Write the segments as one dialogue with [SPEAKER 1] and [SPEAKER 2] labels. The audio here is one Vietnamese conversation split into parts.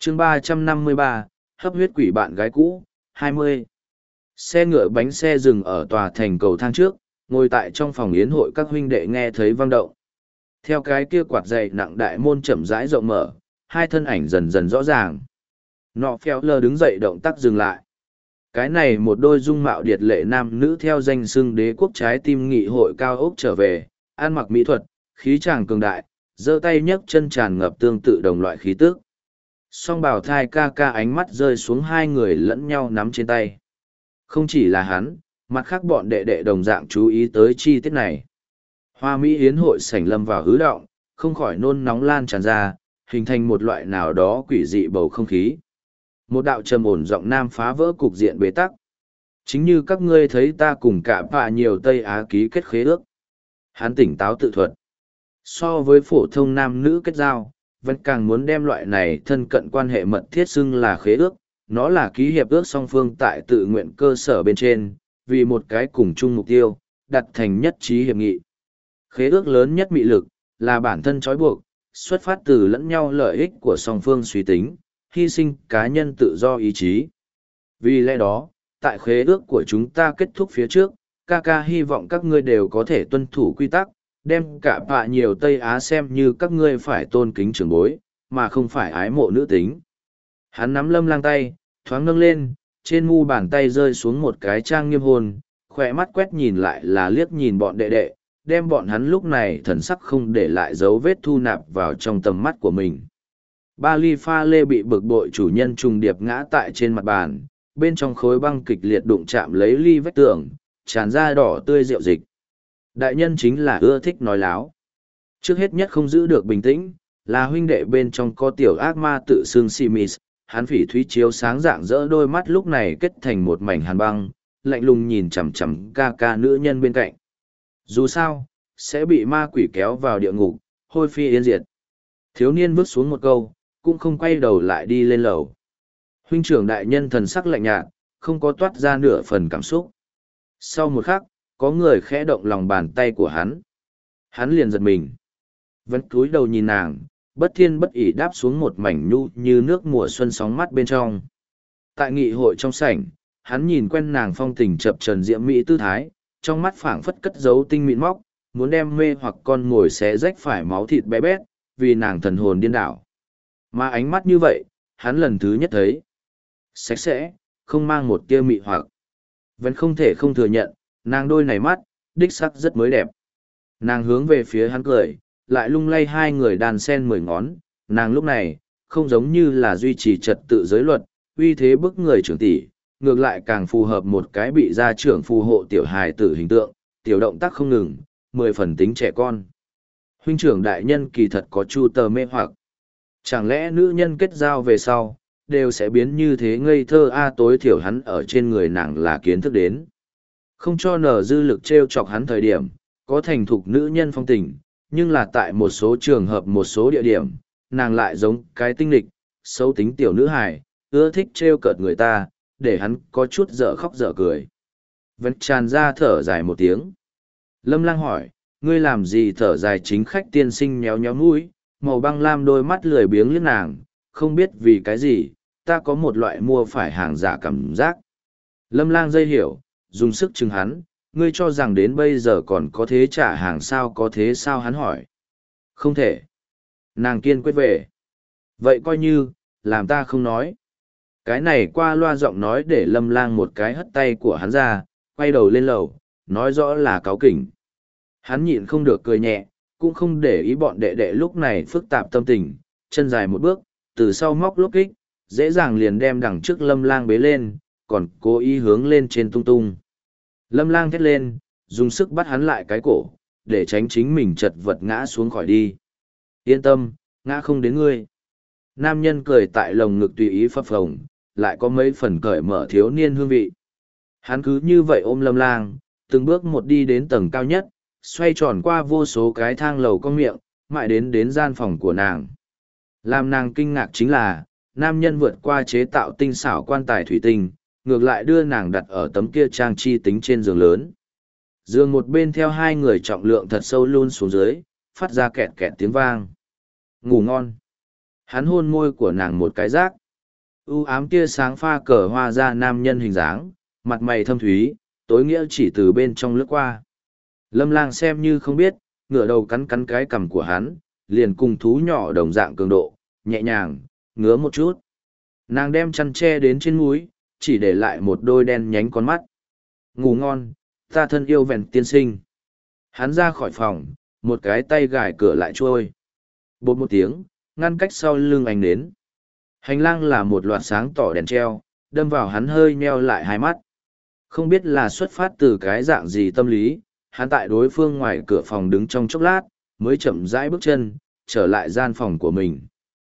[SPEAKER 1] chương 353, hấp huyết quỷ bạn gái cũ, 20. Xe ngựa bánh xe dừng ở tòa thành cầu thang trước, ngồi tại trong phòng yến hội các huynh đệ nghe thấy vang động. Theo cái kia quạt dày nặng đại môn chậm rãi rộng mở, hai thân ảnh dần dần rõ ràng. Nọ phèo lờ đứng dậy động tác dừng lại. Cái này một đôi dung mạo điệt lệ nam nữ theo danh xưng đế quốc trái tim nghị hội cao ốc trở về, ăn mặc mỹ thuật, khí chàng cường đại, giơ tay nhấc chân tràn ngập tương tự đồng loại khí tước. Song bảo thai ca ca ánh mắt rơi xuống hai người lẫn nhau nắm trên tay. Không chỉ là hắn, mặt khác bọn đệ đệ đồng dạng chú ý tới chi tiết này. Hoa Mỹ Yến hội sảnh lâm vào hứ động, không khỏi nôn nóng lan tràn ra, hình thành một loại nào đó quỷ dị bầu không khí. Một đạo trầm ổn giọng nam phá vỡ cục diện bế tắc. Chính như các ngươi thấy ta cùng cả bạ nhiều Tây Á ký kết khế ước. Hắn tỉnh táo tự thuật. So với phổ thông nam nữ kết giao, vẫn càng muốn đem loại này thân cận quan hệ mật thiết xưng là khế ước. Nó là ký hiệp ước song phương tại tự nguyện cơ sở bên trên, vì một cái cùng chung mục tiêu, đặt thành nhất trí hiệp nghị. Khế ước lớn nhất mị lực, là bản thân trói buộc, xuất phát từ lẫn nhau lợi ích của song phương suy tính, hy sinh cá nhân tự do ý chí. Vì lẽ đó, tại khế ước của chúng ta kết thúc phía trước, ca ca hy vọng các ngươi đều có thể tuân thủ quy tắc, đem cả bạ nhiều Tây Á xem như các ngươi phải tôn kính trưởng bối, mà không phải ái mộ nữ tính. Hắn nắm Lâm Lang tay, thoáng nâng lên, trên mu bàn tay rơi xuống một cái trang nghiêm hôn, khỏe mắt quét nhìn lại là liếc nhìn bọn đệ đệ, đem bọn hắn lúc này thần sắc không để lại dấu vết thu nạp vào trong tầm mắt của mình. Ba ly pha lê bị bực bội chủ nhân trùng điệp ngã tại trên mặt bàn, bên trong khối băng kịch liệt đụng chạm lấy ly vách tường, tràn ra đỏ tươi rượu dịch. Đại nhân chính là ưa thích nói láo. Trước hết nhất không giữ được bình tĩnh, là huynh đệ bên trong có tiểu ác ma tự xưng Simis, hắn phỉ thúy chiếu sáng rạng rỡ đôi mắt lúc này kết thành một mảnh hàn băng, lạnh lùng nhìn chằm chằm ca ca nữ nhân bên cạnh. Dù sao, sẽ bị ma quỷ kéo vào địa ngục, hôi phi yên diệt. Thiếu niên vứt xuống một câu, cũng không quay đầu lại đi lên lầu. Huynh trưởng đại nhân thần sắc lạnh nhạt, không có toát ra nửa phần cảm xúc. Sau một khắc, có người khẽ động lòng bàn tay của hắn. Hắn liền giật mình. Vẫn cúi đầu nhìn nàng, bất thiên bất ỷ đáp xuống một mảnh nhu như nước mùa xuân sóng mắt bên trong. Tại nghị hội trong sảnh, hắn nhìn quen nàng phong tình chập trần diễm mỹ tư thái, trong mắt phảng phất cất giấu tinh mịn móc, muốn đem mê hoặc con ngồi xé rách phải máu thịt bé bét, vì nàng thần hồn điên đảo. Mà ánh mắt như vậy, hắn lần thứ nhất thấy. Sạch sẽ, không mang một tia mị hoặc. Vẫn không thể không thừa nhận, nàng đôi này mắt, đích sắc rất mới đẹp. Nàng hướng về phía hắn cười, lại lung lay hai người đàn sen 10 ngón. Nàng lúc này, không giống như là duy trì trật tự giới luật, uy thế bức người trưởng tỷ, ngược lại càng phù hợp một cái bị gia trưởng phù hộ tiểu hài tử hình tượng, tiểu động tác không ngừng, 10 phần tính trẻ con. Huynh trưởng đại nhân kỳ thật có chu tờ mê hoặc. Chẳng lẽ nữ nhân kết giao về sau, đều sẽ biến như thế ngây thơ tối thiểu hắn ở trên người nàng là kiến thức đến. Không cho nở dư lực trêu chọc hắn thời điểm, có thành thục nữ nhân phong tình, nhưng là tại một số trường hợp một số địa điểm, nàng lại giống cái tinh lịch, xấu tính tiểu nữ hài, ưa thích trêu cợt người ta, để hắn có chút dở khóc dở cười. Vẫn tràn ra thở dài một tiếng. Lâm Lang hỏi, ngươi làm gì thở dài? Chính khách tiên sinh nhéo nhéo mũi, màu băng lam đôi mắt lười biếng liếc nàng, không biết vì cái gì, ta có một loại mua phải hàng giả cảm giác. Lâm Lang dây hiểu, dùng sức chừng hắn, ngươi cho rằng đến bây giờ còn có thế trả hàng sao? Có thế sao? Hắn hỏi. Không thể. Nàng kiên quyết về. Vậy coi như, làm ta không nói. Cái này qua loa giọng nói để Lâm Lang một cái hất tay của hắn ra, quay đầu lên lầu, nói rõ là cáu kỉnh. Hắn nhịn không được cười nhẹ, cũng không để ý bọn đệ đệ lúc này phức tạp tâm tình, chân dài một bước, từ sau móc lốp kích, dễ dàng liền đem đằng trước Lâm Lang bế lên, còn cố ý hướng lên trên tung tung. Lâm Lang thét lên, dùng sức bắt hắn lại cái cổ, để tránh chính mình chật vật ngã xuống khỏi đi. Yên tâm, ngã không đến ngươi. Nam nhân cười tại lồng ngực tùy ý phập phồng, lại có mấy phần cởi mở thiếu niên hương vị. Hắn cứ như vậy ôm Lâm Lang, từng bước một đi đến tầng cao nhất, xoay tròn qua vô số cái thang lầu con miệng, mãi đến gian phòng của nàng. Làm nàng kinh ngạc chính là, nam nhân vượt qua chế tạo tinh xảo quan tài thủy tinh, ngược lại đưa nàng đặt ở tấm kia trang chi tính trên giường lớn. Giường một bên theo hai người trọng lượng thật sâu luôn xuống dưới, phát ra kẹt kẹt tiếng vang. Ngủ ngon. Hắn hôn môi của nàng một cái rác. U ám tia sáng pha cờ hoa ra nam nhân hình dáng, mặt mày thâm thúy, tối nghĩa chỉ từ bên trong lướt qua. Lâm Lang xem như không biết, ngửa đầu cắn cắn cái cằm của hắn, liền cùng thú nhỏ đồng dạng cường độ, nhẹ nhàng, ngứa một chút. Nàng đem chăn che đến trên mũi, chỉ để lại một đôi đen nhánh con mắt. Ngủ ngon, ta thân yêu vẹn tiên sinh. Hắn ra khỏi phòng, một cái tay gài cửa lại trôi. Bột một tiếng, ngăn cách sau lưng anh đến. Hành lang là một loạt sáng tỏ đèn treo, đâm vào hắn hơi nheo lại hai mắt. Không biết là xuất phát từ cái dạng gì tâm lý, hắn tại đối phương ngoài cửa phòng đứng trong chốc lát, mới chậm rãi bước chân, trở lại gian phòng của mình.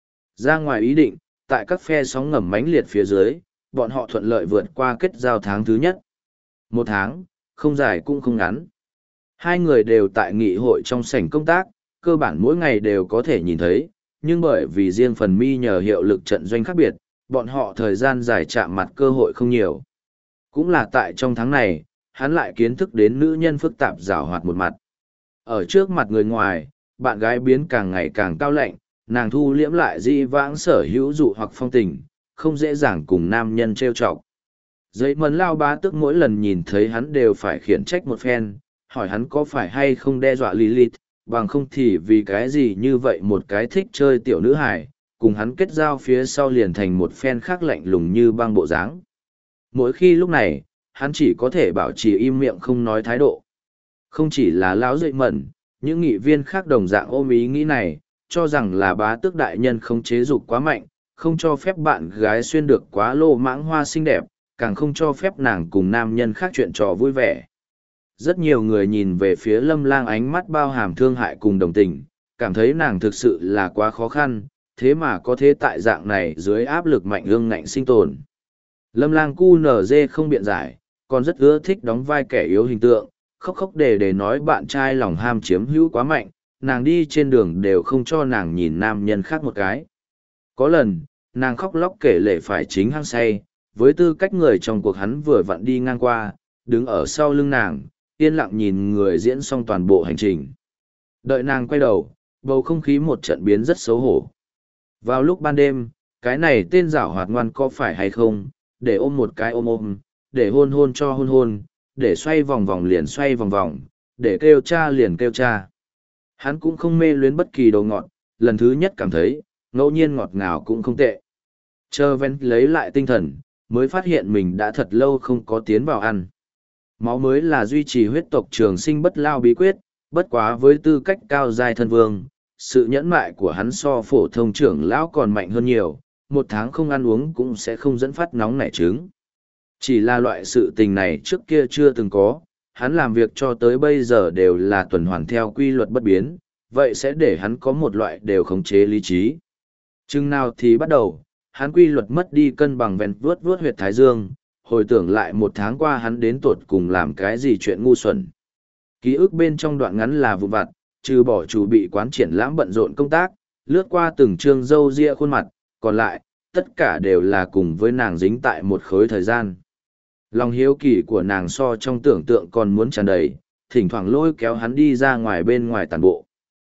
[SPEAKER 1] Ra ngoài ý định, tại các phe sóng ngầm mãnh liệt phía dưới, bọn họ thuận lợi vượt qua kết giao tháng thứ nhất. Một tháng, không dài cũng không ngắn. Hai người đều tại nghị hội trong sảnh công tác, cơ bản mỗi ngày đều có thể nhìn thấy, nhưng bởi vì riêng phần mi nhờ hiệu lực trận doanh khác biệt, bọn họ thời gian dài chạm mặt cơ hội không nhiều. Cũng là tại trong tháng này, hắn lại kiến thức đến nữ nhân phức tạp giảo hoạt một mặt. Ở trước mặt người ngoài, bạn gái biến càng ngày càng cao lạnh, nàng thu liễm lại di vãng sở hữu dụ hoặc phong tình, không dễ dàng cùng nam nhân trêu chọc. Giấy mấn lao bá tức mỗi lần nhìn thấy hắn đều phải khiển trách một phen, hỏi hắn có phải hay không đe dọa Lilith, bằng không thì vì cái gì như vậy một cái thích chơi tiểu nữ hài, cùng hắn kết giao phía sau liền thành một phen khác lạnh lùng như băng bộ dáng. Mỗi khi lúc này, hắn chỉ có thể bảo trì im miệng không nói thái độ. Không chỉ là lão dậy mẩn, những nghị viên khác đồng dạng ôm ý nghĩ này, cho rằng là bá tước đại nhân không chế dục quá mạnh, không cho phép bạn gái xuyên được quá lô mãng hoa xinh đẹp, càng không cho phép nàng cùng nam nhân khác chuyện trò vui vẻ. Rất nhiều người nhìn về phía Lâm Lang ánh mắt bao hàm thương hại cùng đồng tình, cảm thấy nàng thực sự là quá khó khăn, thế mà có thế tại dạng này dưới áp lực mạnh ương ngạnh sinh tồn. Lâm Lang cu nở dê không biện giải, còn rất ưa thích đóng vai kẻ yếu hình tượng, khóc khóc để nói bạn trai lòng ham chiếm hữu quá mạnh, nàng đi trên đường đều không cho nàng nhìn nam nhân khác một cái. Có lần, nàng khóc lóc kể lể phải chính hăng say, với tư cách người trong cuộc hắn vừa vặn đi ngang qua, đứng ở sau lưng nàng, yên lặng nhìn người diễn xong toàn bộ hành trình. Đợi nàng quay đầu, bầu không khí một trận biến rất xấu hổ. Vào lúc ban đêm, cái này tên giảo hoạt ngoan có phải hay không, để ôm một cái ôm ôm, để hôn hôn cho hôn hôn, để xoay vòng vòng liền xoay vòng vòng, để kêu cha liền kêu cha. Hắn cũng không mê luyến bất kỳ đồ ngọt, lần thứ nhất cảm thấy, ngẫu nhiên ngọt ngào cũng không tệ. Chờ ven lấy lại tinh thần, mới phát hiện mình đã thật lâu không có tiến vào ăn. Máu mới là duy trì huyết tộc trường sinh bất lao bí quyết, bất quá với tư cách cao giai thân vương, sự nhẫn mại của hắn so phổ thông trưởng lão còn mạnh hơn nhiều, một tháng không ăn uống cũng sẽ không dẫn phát nóng nảy trứng. Chỉ là loại sự tình này trước kia chưa từng có, hắn làm việc cho tới bây giờ đều là tuần hoàn theo quy luật bất biến, vậy sẽ để hắn có một loại đều khống chế lý trí. Chừng nào thì bắt đầu, hắn quy luật mất đi cân bằng vẹn vuốt vuốt huyệt thái dương, hồi tưởng lại một tháng qua hắn đến tột cùng làm cái gì chuyện ngu xuẩn. Ký ức bên trong đoạn ngắn là vụ vặt, trừ bỏ chủ bị quán triển lãm bận rộn công tác, lướt qua từng chương râu ria khuôn mặt, còn lại, tất cả đều là cùng với nàng dính tại một khối thời gian. Lòng hiếu kỳ của nàng so trong tưởng tượng còn muốn tràn đầy, thỉnh thoảng lôi kéo hắn đi ra ngoài bên ngoài tàn bộ.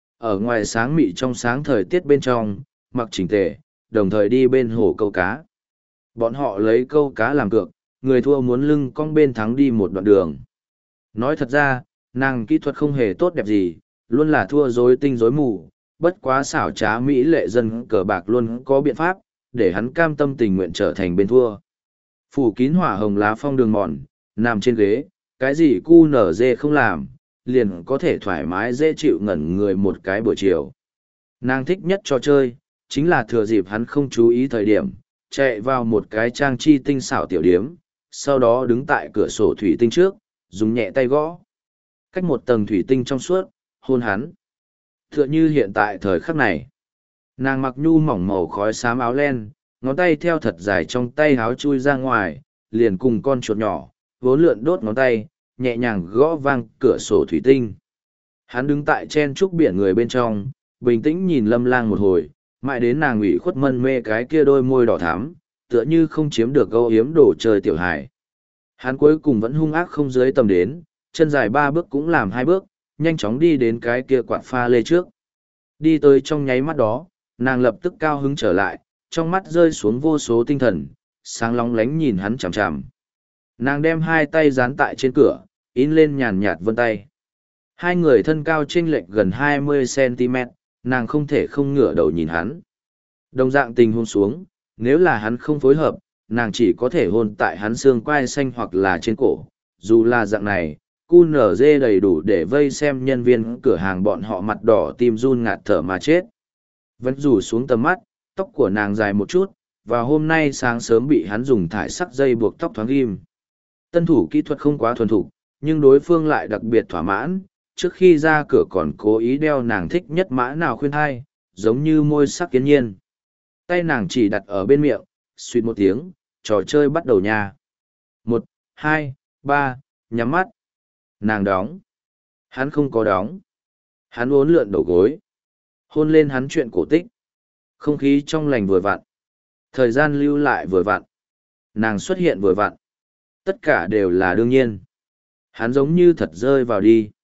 [SPEAKER 1] Ở ngoài sáng mị trong sáng thời tiết bên trong, mặc chỉnh tề, đồng thời đi bên hồ câu cá. Bọn họ lấy câu cá làm cược, người thua muốn lưng cong bên thắng đi một đoạn đường. Nói thật ra, nàng kỹ thuật không hề tốt đẹp gì, luôn là thua rối tinh rối mù, bất quá xảo trá mỹ lệ dân cờ bạc luôn có biện pháp, để hắn cam tâm tình nguyện trở thành bên thua. Phủ kín hỏa hồng lá phong đường mòn, nằm trên ghế, cái gì cu nở dê không làm, liền có thể thoải mái dễ chịu ngẩn người một cái buổi chiều. Nàng thích nhất trò chơi, chính là thừa dịp hắn không chú ý thời điểm, chạy vào một cái trang chi tinh xảo tiểu điếm, sau đó đứng tại cửa sổ thủy tinh trước, dùng nhẹ tay gõ. Cách một tầng thủy tinh trong suốt, hôn hắn. Tựa như hiện tại thời khắc này. Nàng mặc nhu mỏng màu khói xám áo len, ngón tay theo thật dài trong tay áo chui ra ngoài, liền cùng con chuột nhỏ, vốn lượn đốt ngón tay, nhẹ nhàng gõ vang cửa sổ thủy tinh. Hắn đứng tại chen trúc biển người bên trong, bình tĩnh nhìn Lâm Lang một hồi, mãi đến nàng ủy khuất mân mê cái kia đôi môi đỏ thắm, tựa như không chiếm được âu yếm đồ chơi tiểu hài. Hắn cuối cùng vẫn hung ác không dưới tầm đến, chân dài 3 bước cũng làm 2 bước, nhanh chóng đi đến cái kia quạt pha lê trước. Đi tới trong nháy mắt đó, Nàng lập tức cao hứng trở lại, trong mắt rơi xuống vô số tinh thần, sáng lóng lánh nhìn hắn chằm chằm. Nàng đem hai tay dán tại trên cửa, in lên nhàn nhạt vân tay. Hai người thân cao chênh lệch gần 20 cm, nàng không thể không ngửa đầu nhìn hắn. Đồng dạng tình hôn xuống, nếu là hắn không phối hợp, nàng chỉ có thể hôn tại hắn xương quai xanh hoặc là trên cổ. Dù là dạng này, QNZ đầy đủ để vây xem nhân viên cửa hàng bọn họ mặt đỏ tim run ngạt thở mà chết. Vẫn rủ xuống tầm mắt, tóc của nàng dài một chút, và hôm nay sáng sớm bị hắn dùng thải sắc dây buộc tóc thoáng ghim. Tân thủ kỹ thuật không quá thuần thục, nhưng đối phương lại đặc biệt thỏa mãn, trước khi ra cửa còn cố ý đeo nàng thích nhất mã nào khuyên thai, giống như môi sắc kiến nhiên. Tay nàng chỉ đặt ở bên miệng, suýt một tiếng, trò chơi bắt đầu nha. 1, 2, 3, nhắm mắt. Nàng đóng. Hắn không có đóng. Hắn uốn lượn đầu gối. Hôn lên hắn chuyện cổ tích. Không khí trong lành vừa vặn. Thời gian lưu lại vừa vặn. Nàng xuất hiện vừa vặn. Tất cả đều là đương nhiên. Hắn giống như thật rơi vào đi.